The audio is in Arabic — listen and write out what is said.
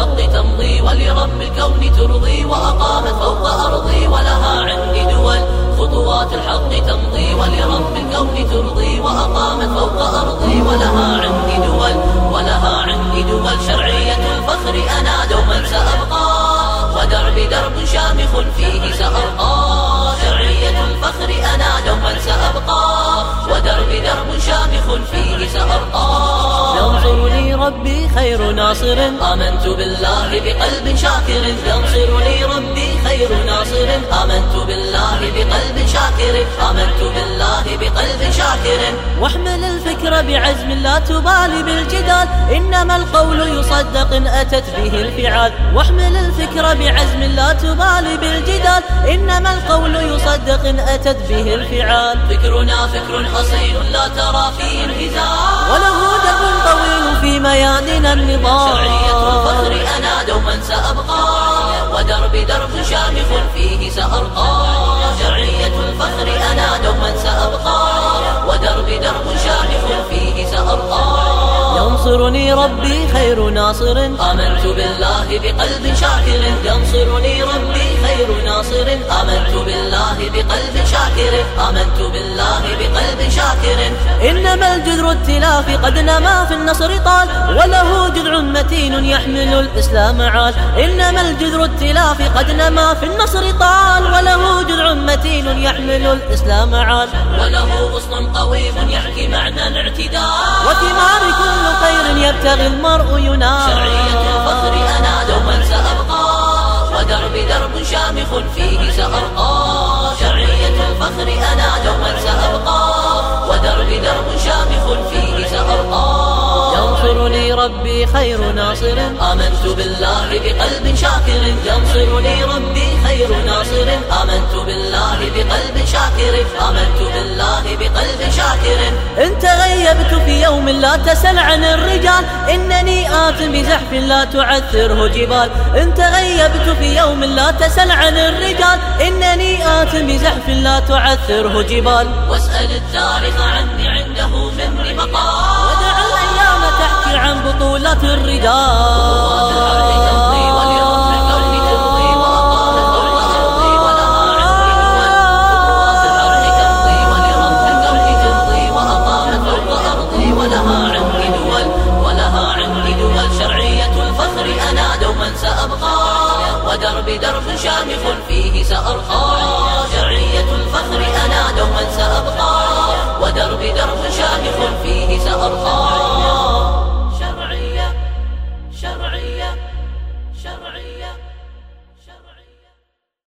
الحق تمضي ولرب الكون ترضي وأقامت فوق أرضي ولها عندي دول. خطوات الحق تمضي ولرب الكون ترضي وأقامت فوق أرضي ولها عندي دول. ولها عندي دول شرعية الفخر أنا دوما سأبقى ودربي درب شامخ فيه سأرقى. شرعية الفخر أنا دوما سأبقى ودربي درب شامخ فيه سأرقى. ينصرني ربي خير ناصر آمنت بالله بقلب شاكر. ينصرني ربي خير ناصر آمنت بالله بقلب شاكر. آمنت بالله بقلب شاكر. واحمل الفكر بعزم لا تبالي بالجدال إنما القول يصدق إن أتت به الفعال. واحمل الفكر بعزم لا تبالي بالجدال إنما القول يصدق إن أتت به الفعال. فكرنا فكر أصيل لا ترى فيه انهزام وله درب طويل في ميادين النضال. شرعية الفخر أنا دوما سأبقى ودربي درب شامخ فيه سأرقى. شرعية الفخر أنا دوما سأبقى ودربي درب شامخ فيه سأرقى. ينصرني ربي خير ناصر آمنت بالله بقلب شاكر. ينصرني ربي خير ناصر آمنت بالله بقلب شاكر. آمنت بالله بقلب شاكر. إنما الجذر التلاف قد نما في النصر طال وله جذع متين يحمل الإسلام عال. إنما الجذر التلاف قد نما في النصر طال وله جذع متين يحمل الإسلام عال. وله غصن قويم يحكي معنى الاعتدال وثمار كل خير يبتغي المرء ينال. شرعية الفخر أنا دوما سأبقى ودربي درب شامخ فيه سأرقى. شرعية الفخر أنا دوما سأبقى ودربي درب شامخ فيه سأرقى. ينصرني ربي خير ناصر آمنت بالله بقلب شاكر. ينصرني ربي خير ناصر آمنت بالله بقلب شاكر. آمنت بالله بقلب شاكر. إن تغيبت في يوم لا تسل عن الرجال إنني آت بزحف لا تعثره جبال. إن تغيبت في يوم لا تسل عن الرجال إنني آت بزحف لا تعثره جبال. واسأل التاريخ عني عنده مني مقال ودع الأيام تحكي عن بطولة الرجال. ودربي درب شامخ فيه سأرقى.